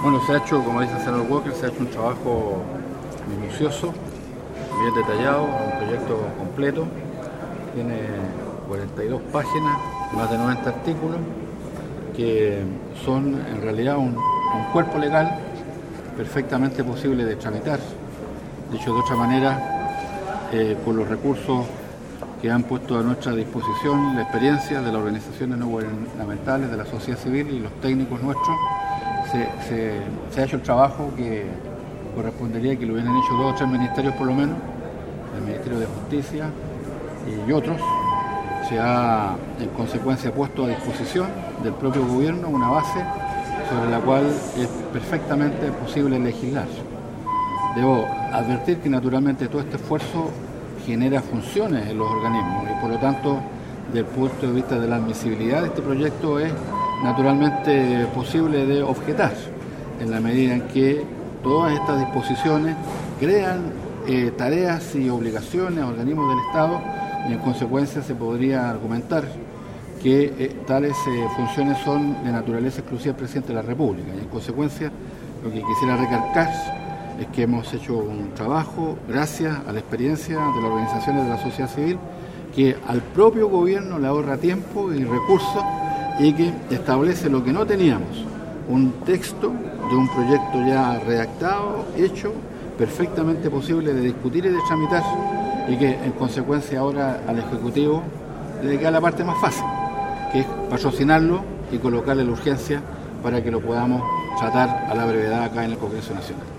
Bueno, se ha hecho, como dice el senador Walker, se ha hecho un trabajo minucioso, bien detallado, un proyecto completo. Tiene 42 páginas, más de 90 artículos, que son en realidad un cuerpo legal perfectamente posible de tramitar. Dicho de otra manera, con los recursos que han puesto a nuestra disposición, la experiencia de las organizaciones no gubernamentales, de la sociedad civil y los técnicos nuestros, se ha hecho el trabajo que correspondería que lo hubieran hecho 2 o 3 ministerios por lo menos, el Ministerio de Justicia y otros. Se ha en consecuencia puesto a disposición del propio gobierno una base sobre la cual es perfectamente posible legislar. Debo advertir que naturalmente todo este esfuerzo genera funciones en los organismos y por lo tanto, desde el punto de vista de la admisibilidad de este proyecto, es naturalmente posible de objetar en la medida en que todas estas disposiciones crean tareas y obligaciones a organismos del Estado y en consecuencia se podría argumentar que tales funciones son de naturaleza exclusiva del Presidente de la República y en consecuencia lo que quisiera recalcar es que hemos hecho un trabajo gracias a la experiencia de las organizaciones de la sociedad civil que al propio gobierno le ahorra tiempo y recursos y que establece lo que no teníamos, un texto de un proyecto ya redactado, hecho, perfectamente posible de discutir y de tramitar y que en consecuencia ahora al Ejecutivo le queda la parte más fácil, que es patrocinarlo y colocarle la urgencia para que lo podamos tratar a la brevedad acá en el Congreso Nacional.